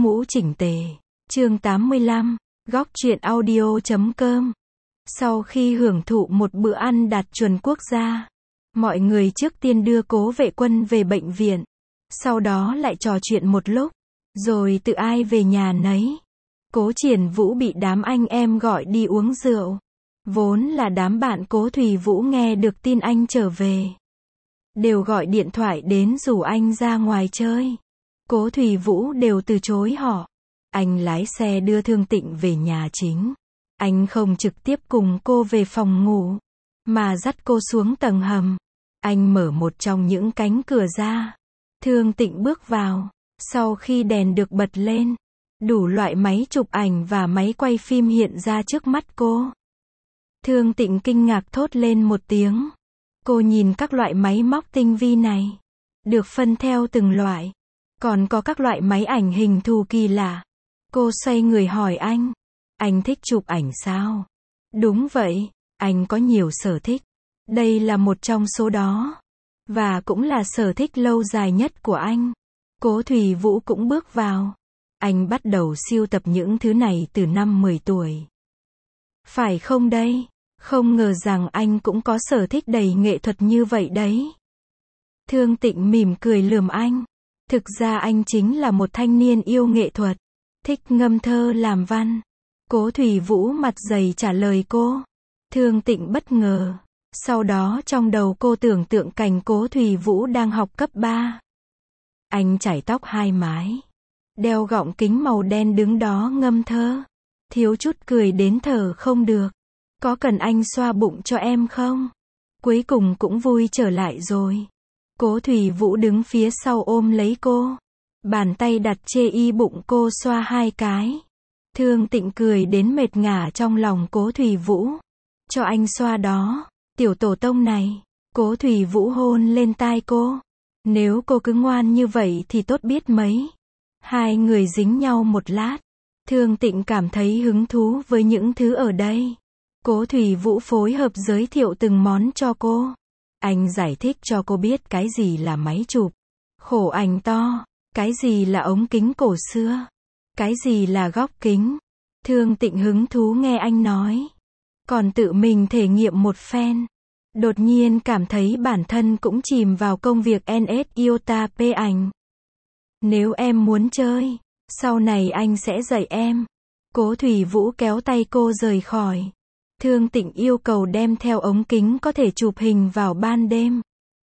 mũ chỉnh tề. Chương 85, góc truyện audio.com. Sau khi hưởng thụ một bữa ăn đạt chuẩn quốc gia, mọi người trước tiên đưa Cố Vệ Quân về bệnh viện. Sau đó lại trò chuyện một lúc, rồi tự ai về nhà nấy. Cố Triển Vũ bị đám anh em gọi đi uống rượu. Vốn là đám bạn Cố Thủy Vũ nghe được tin anh trở về, đều gọi điện thoại đến rủ anh ra ngoài chơi. Cố Thủy Vũ đều từ chối họ. Anh lái xe đưa Thương Tịnh về nhà chính. Anh không trực tiếp cùng cô về phòng ngủ, mà dắt cô xuống tầng hầm. Anh mở một trong những cánh cửa ra. Thương Tịnh bước vào. Sau khi đèn được bật lên, đủ loại máy chụp ảnh và máy quay phim hiện ra trước mắt cô. Thương Tịnh kinh ngạc thốt lên một tiếng. Cô nhìn các loại máy móc tinh vi này, được phân theo từng loại. Còn có các loại máy ảnh hình thù kỳ lạ. Cô xoay người hỏi anh thích chụp ảnh sao? Đúng vậy, anh có nhiều sở thích. Đây là một trong số đó. Và cũng là sở thích lâu dài nhất của anh. Cố Thủy Vũ cũng bước vào. Anh bắt đầu sưu tập những thứ này từ năm 10 tuổi. Phải không đây? Không ngờ rằng anh cũng có sở thích đầy nghệ thuật như vậy đấy. Thương Tịnh mỉm cười lườm anh. Thực ra anh chính là một thanh niên yêu nghệ thuật, thích ngâm thơ làm văn. Cố Thủy Vũ mặt dày trả lời cô. Thương Tịnh bất ngờ. Sau đó trong đầu cô tưởng tượng cảnh Cố Thủy Vũ đang học cấp 3. Anh chải tóc hai mái, đeo gọng kính màu đen đứng đó ngâm thơ. Thiếu chút cười đến thở không được. Có cần anh xoa bụng cho em không? Cuối cùng cũng vui trở lại rồi. Cố Thủy Vũ đứng phía sau ôm lấy cô. Bàn tay đặt chê y bụng cô xoa hai cái. Thương Tịnh cười đến mệt ngả trong lòng Cố Thủy Vũ. Cho anh xoa đó, tiểu tổ tông này. Cố Thủy Vũ hôn lên tai cô. Nếu cô cứ ngoan như vậy thì tốt biết mấy. Hai người dính nhau một lát. Thương Tịnh cảm thấy hứng thú với những thứ ở đây. Cố Thủy Vũ phối hợp giới thiệu từng món cho cô. Anh giải thích cho cô biết cái gì là máy chụp, khổ ảnh to, cái gì là ống kính cổ xưa, cái gì là góc kính. Thương Tịnh hứng thú nghe anh nói. Còn tự mình thể nghiệm một phen. Đột nhiên cảm thấy bản thân cũng chìm vào công việc NSIOTA ảnh. Nếu em muốn chơi, sau này anh sẽ dạy em. Cố Thủy Vũ kéo tay cô rời khỏi. Thương Tịnh yêu cầu đem theo ống kính có thể chụp hình vào ban đêm.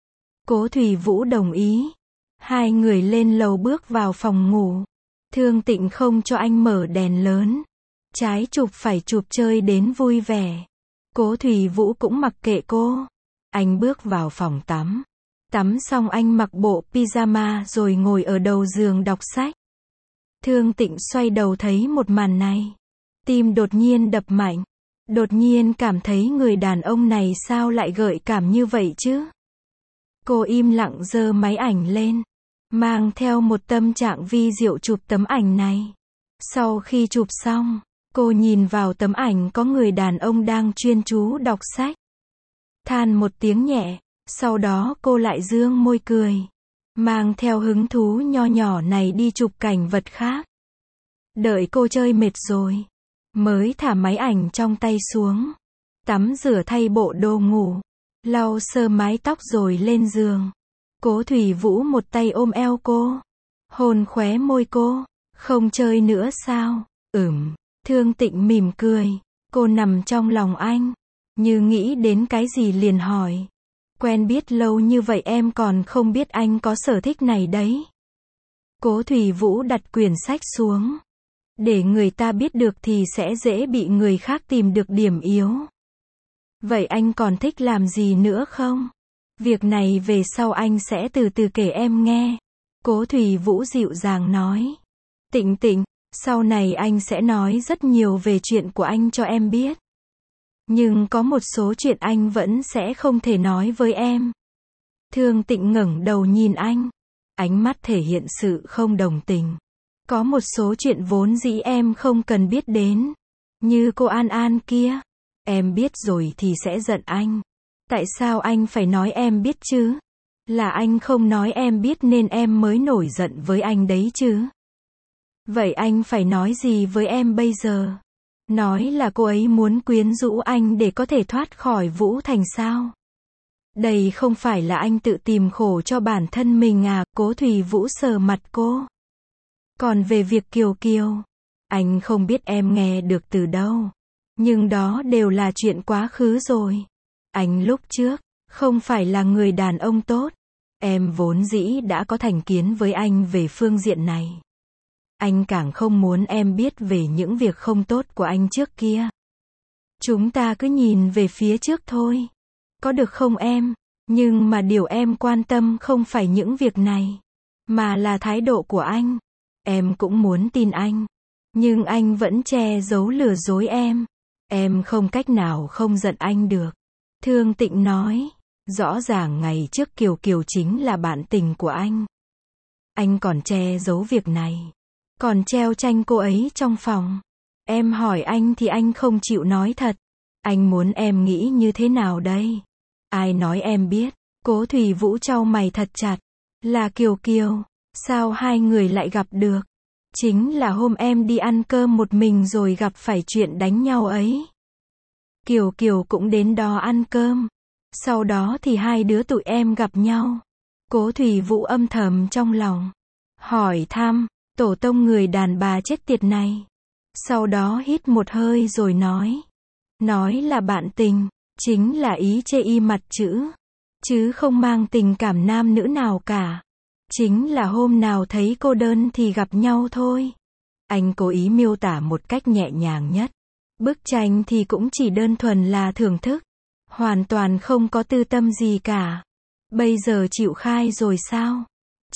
Cố Thủy Vũ đồng ý. Hai người lên lầu bước vào phòng ngủ. Thương Tịnh không cho anh mở đèn lớn. Trái chụp phải chụp chơi đến vui vẻ. Cố Thủy Vũ cũng mặc kệ cô. Anh bước vào phòng tắm. Tắm xong anh mặc bộ pyjama rồi ngồi ở đầu giường đọc sách. Thương Tịnh xoay đầu thấy một màn này. Tim đột nhiên đập mạnh. Đột nhiên cảm thấy người đàn ông này sao lại gợi cảm như vậy chứ? Cô im lặng giơ máy ảnh lên, mang theo một tâm trạng vi diệu chụp tấm ảnh này. Sau khi chụp xong, cô nhìn vào tấm ảnh có người đàn ông đang chuyên chú đọc sách. Than một tiếng nhẹ, sau đó cô lại dương môi cười, mang theo hứng thú nho nhỏ này đi chụp cảnh vật khác. Đợi cô chơi mệt rồi, mới thả máy ảnh trong tay xuống, tắm rửa thay bộ đồ ngủ, lau sơ mái tóc rồi lên giường. Cố Thủy Vũ một tay ôm eo cô, hôn khóe môi cô. Không chơi nữa sao? Thương Tịnh mỉm cười. Cô nằm trong lòng anh, như nghĩ đến cái gì liền hỏi. Quen biết lâu như vậy em còn không biết anh có sở thích này đấy. Cố Thủy Vũ đặt quyển sách xuống. Để người ta biết được thì sẽ dễ bị người khác tìm được điểm yếu. Vậy anh còn thích làm gì nữa không? Việc này về sau anh sẽ từ từ kể em nghe. Cố Thủy Vũ dịu dàng nói. Tịnh Tịnh, sau này anh sẽ nói rất nhiều về chuyện của anh cho em biết. Nhưng có một số chuyện anh vẫn sẽ không thể nói với em. Thương Tịnh ngẩng đầu nhìn anh. Ánh mắt thể hiện sự không đồng tình. Có một số chuyện vốn dĩ em không cần biết đến. Như cô An An kia. Em biết rồi thì sẽ giận anh. Tại sao anh phải nói em biết chứ? Là anh không nói em biết nên em mới nổi giận với anh đấy chứ. Vậy anh phải nói gì với em bây giờ? Nói là cô ấy muốn quyến rũ anh để có thể thoát khỏi Vũ Thành sao? Đây không phải là anh tự tìm khổ cho bản thân mình à? Cố Thủy Vũ sờ mặt cô. Còn về việc Kiều Kiều, anh không biết em nghe được từ đâu. Nhưng đó đều là chuyện quá khứ rồi. Anh lúc trước, không phải là người đàn ông tốt. Em vốn dĩ đã có thành kiến với anh về phương diện này. Anh càng không muốn em biết về những việc không tốt của anh trước kia. Chúng ta cứ nhìn về phía trước thôi. Có được không em? Nhưng mà điều em quan tâm không phải những việc này, mà là thái độ của anh. Em cũng muốn tin anh. Nhưng anh vẫn che giấu lừa dối em. Em không cách nào không giận anh được. Thương Tịnh nói. Rõ ràng ngày trước Kiều Kiều chính là bạn tình của anh. Anh còn che giấu việc này. Còn treo tranh cô ấy trong phòng. Em hỏi anh thì anh không chịu nói thật. Anh muốn em nghĩ như thế nào đây? Ai nói em biết? Cố Thủy Vũ chau mày thật chặt. Là Kiều Kiều. Sao hai người lại gặp được? Chính là hôm em đi ăn cơm một mình rồi gặp phải chuyện đánh nhau ấy. Kiều Kiều cũng đến đó ăn cơm. Sau đó thì hai đứa tụi em gặp nhau. Cố Thủy Vũ âm thầm trong lòng. Hỏi thăm, tổ tông người đàn bà chết tiệt này. Sau đó hít một hơi rồi nói. Nói là bạn tình, chính là ý chê y mặt chữ. Chứ không mang tình cảm nam nữ nào cả. Chính là hôm nào thấy cô đơn thì gặp nhau thôi. Anh cố ý miêu tả một cách nhẹ nhàng nhất. Bức tranh thì cũng chỉ đơn thuần là thưởng thức. Hoàn toàn không có tư tâm gì cả. Bây giờ chịu khai rồi sao?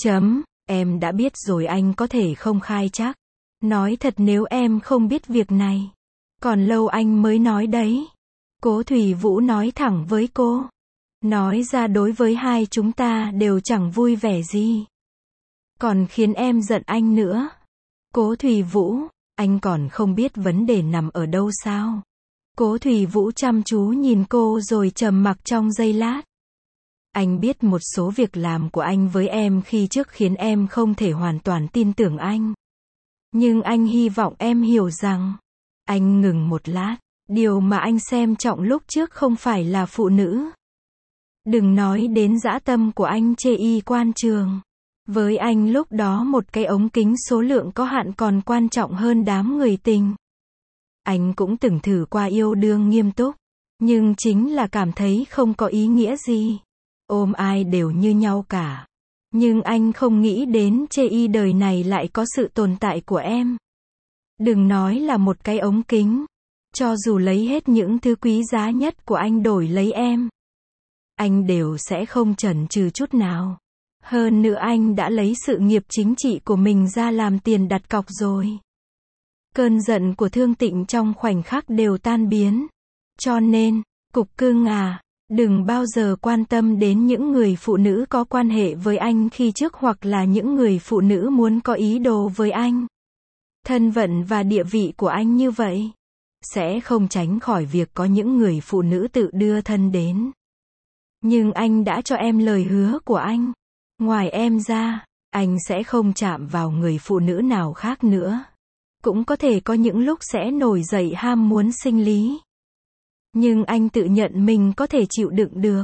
Em đã biết rồi anh có thể không khai chắc. Nói thật nếu em không biết việc này. Còn lâu anh mới nói đấy. Cố Thủy Vũ nói thẳng với cô. Nói ra đối với hai chúng ta đều chẳng vui vẻ gì. Còn khiến em giận anh nữa. Cố Thủy Vũ, anh còn không biết vấn đề nằm ở đâu sao? Cố Thủy Vũ chăm chú nhìn cô rồi trầm mặc trong giây lát. Anh biết một số việc làm của anh với em khi trước khiến em không thể hoàn toàn tin tưởng anh. Nhưng anh hy vọng em hiểu rằng. Anh ngừng một lát. Điều mà anh xem trọng lúc trước không phải là phụ nữ. Đừng nói đến dã tâm của anh chê y quan trường. Với anh lúc đó một cái ống kính số lượng có hạn còn quan trọng hơn đám người tình. Anh cũng từng thử qua yêu đương nghiêm túc. Nhưng chính là cảm thấy không có ý nghĩa gì. Ôm ai đều như nhau cả. Nhưng anh không nghĩ đến chê y đời này lại có sự tồn tại của em. Đừng nói là một cái ống kính. Cho dù lấy hết những thứ quý giá nhất của anh đổi lấy em. Anh đều sẽ không chần chừ chút nào. Hơn nữa anh đã lấy sự nghiệp chính trị của mình ra làm tiền đặt cọc rồi. Cơn giận của Thương Tịnh trong khoảnh khắc đều tan biến. Cho nên, Cục Cưng à, đừng bao giờ quan tâm đến những người phụ nữ có quan hệ với anh khi trước hoặc là những người phụ nữ muốn có ý đồ với anh. Thân phận và địa vị của anh như vậy, sẽ không tránh khỏi việc có những người phụ nữ tự đưa thân đến. Nhưng anh đã cho em lời hứa của anh. Ngoài em ra, anh sẽ không chạm vào người phụ nữ nào khác nữa. Cũng có thể có những lúc sẽ nổi dậy ham muốn sinh lý. Nhưng anh tự nhận mình có thể chịu đựng được.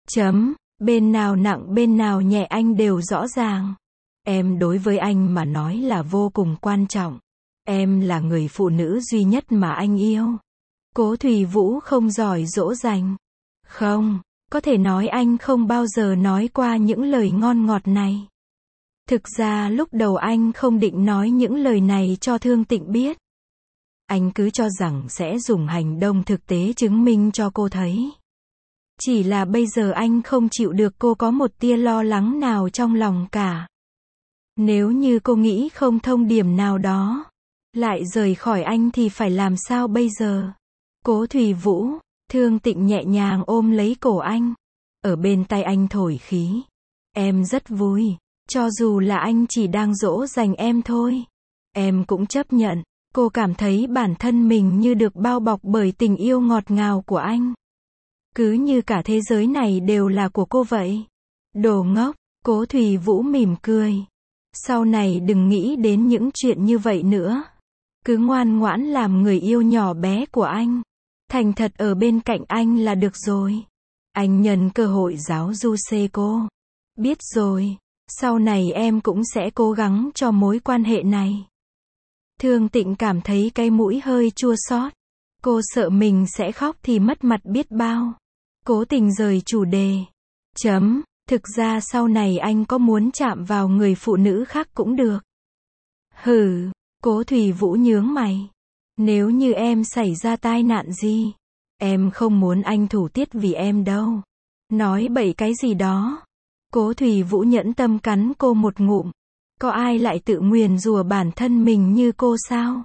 Bên nào nặng bên nào nhẹ anh đều rõ ràng. Em đối với anh mà nói là vô cùng quan trọng. Em là người phụ nữ duy nhất mà anh yêu. Cố Thủy Vũ không giỏi dỗ dành. Không, có thể nói anh không bao giờ nói qua những lời ngon ngọt này. Thực ra lúc đầu anh không định nói những lời này cho Thương Tịnh biết. Anh cứ cho rằng sẽ dùng hành động thực tế chứng minh cho cô thấy. Chỉ là bây giờ anh không chịu được cô có một tia lo lắng nào trong lòng cả. Nếu như cô nghĩ không thông điểm nào đó, lại rời khỏi anh thì phải làm sao bây giờ? Cố Thủy Vũ, Thương Tịnh nhẹ nhàng ôm lấy cổ anh. Ở bên tai anh thổi khí. Em rất vui. Cho dù là anh chỉ đang dỗ dành em thôi. Em cũng chấp nhận. Cô cảm thấy bản thân mình như được bao bọc bởi tình yêu ngọt ngào của anh. Cứ như cả thế giới này đều là của cô vậy. Đồ ngốc, Cố Thủy Vũ mỉm cười. Sau này đừng nghĩ đến những chuyện như vậy nữa. Cứ ngoan ngoãn làm người yêu nhỏ bé của anh. Thành thật ở bên cạnh anh là được rồi. Anh nhân cơ hội giáo du cô. Biết rồi, sau này em cũng sẽ cố gắng cho mối quan hệ này. Thương Tịnh cảm thấy cái mũi hơi chua xót. Cô sợ mình sẽ khóc thì mất mặt biết bao. Cố tình rời chủ đề. Thực ra sau này anh có muốn chạm vào người phụ nữ khác cũng được. Hừ, Cố Thủy Vũ nhướng mày. Nếu như em xảy ra tai nạn gì, em không muốn anh thủ tiết vì em đâu. Nói bậy cái gì đó. Cố Thủy Vũ nhẫn tâm cắn cô một ngụm. Có ai lại tự nguyền rủa bản thân mình như cô sao?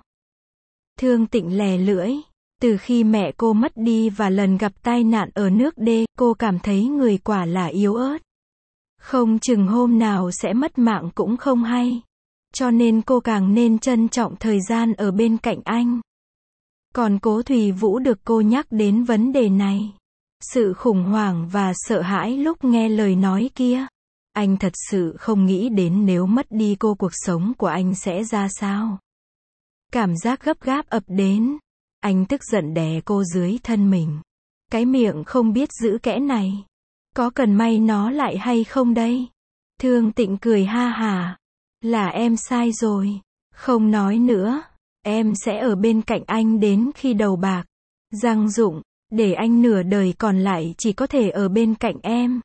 Thương Tịnh lè lưỡi. Từ khi mẹ cô mất đi và lần gặp tai nạn ở nước D, cô cảm thấy người quả là yếu ớt. Không chừng hôm nào sẽ mất mạng cũng không hay. Cho nên cô càng nên trân trọng thời gian ở bên cạnh anh. Còn Cố Thủy Vũ được cô nhắc đến vấn đề này. Sự khủng hoảng và sợ hãi lúc nghe lời nói kia. Anh thật sự không nghĩ đến nếu mất đi cô cuộc sống của anh sẽ ra sao. Cảm giác gấp gáp ập đến. Anh tức giận đè cô dưới thân mình. Cái miệng không biết giữ kẽ này. Có cần may nó lại hay không đây? Thương Tịnh cười ha hà. Là em sai rồi. Không nói nữa. Em sẽ ở bên cạnh anh đến khi đầu bạc. Giang Dụng, để anh nửa đời còn lại chỉ có thể ở bên cạnh em.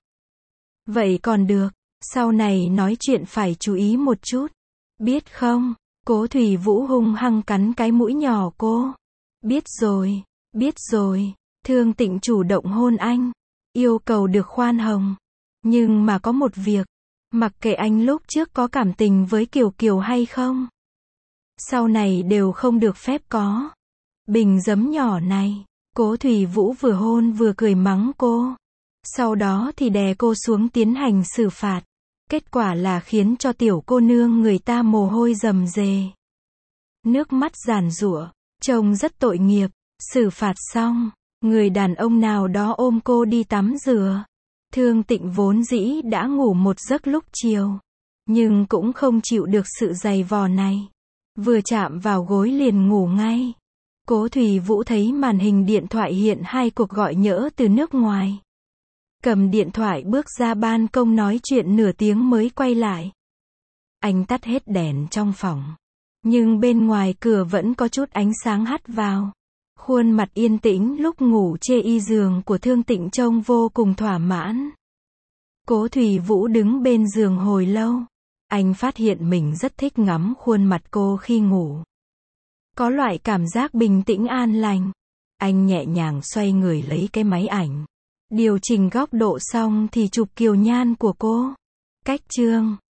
Vậy còn được. Sau này nói chuyện phải chú ý một chút. Biết không? Cố Thủy Vũ hung hăng cắn cái mũi nhỏ cô. Biết rồi, biết rồi. Thương Tịnh chủ động hôn anh. Yêu cầu được khoan hồng. Nhưng mà có một việc. Mặc kệ anh lúc trước có cảm tình với Kiều Kiều hay không. Sau này đều không được phép có. Bình giấm nhỏ này. Cố Thủy Vũ vừa hôn vừa cười mắng cô. Sau đó thì đè cô xuống tiến hành xử phạt. Kết quả là khiến cho tiểu cô nương người ta mồ hôi rầm rề. Nước mắt giàn giụa. Trông rất tội nghiệp. Xử phạt xong. Người đàn ông nào đó ôm cô đi tắm rửa. Thương Tịnh vốn dĩ đã ngủ một giấc lúc chiều. Nhưng cũng không chịu được sự dày vò này. Vừa chạm vào gối liền ngủ ngay. Cố Thủy Vũ thấy màn hình điện thoại hiện 2 cuộc gọi nhỡ từ nước ngoài. Cầm điện thoại bước ra ban công nói chuyện nửa tiếng mới quay lại. Anh tắt hết đèn trong phòng. Nhưng bên ngoài cửa vẫn có chút ánh sáng hắt vào. Khuôn mặt yên tĩnh lúc ngủ chê y giường của Thương Tịnh trông vô cùng thỏa mãn. Cố Thủy Vũ đứng bên giường hồi lâu. Anh phát hiện mình rất thích ngắm khuôn mặt cô khi ngủ. Có loại cảm giác bình tĩnh an lành. Anh nhẹ nhàng xoay người lấy cái máy ảnh. Điều chỉnh góc độ xong thì chụp kiều nhan của cô. Cách chương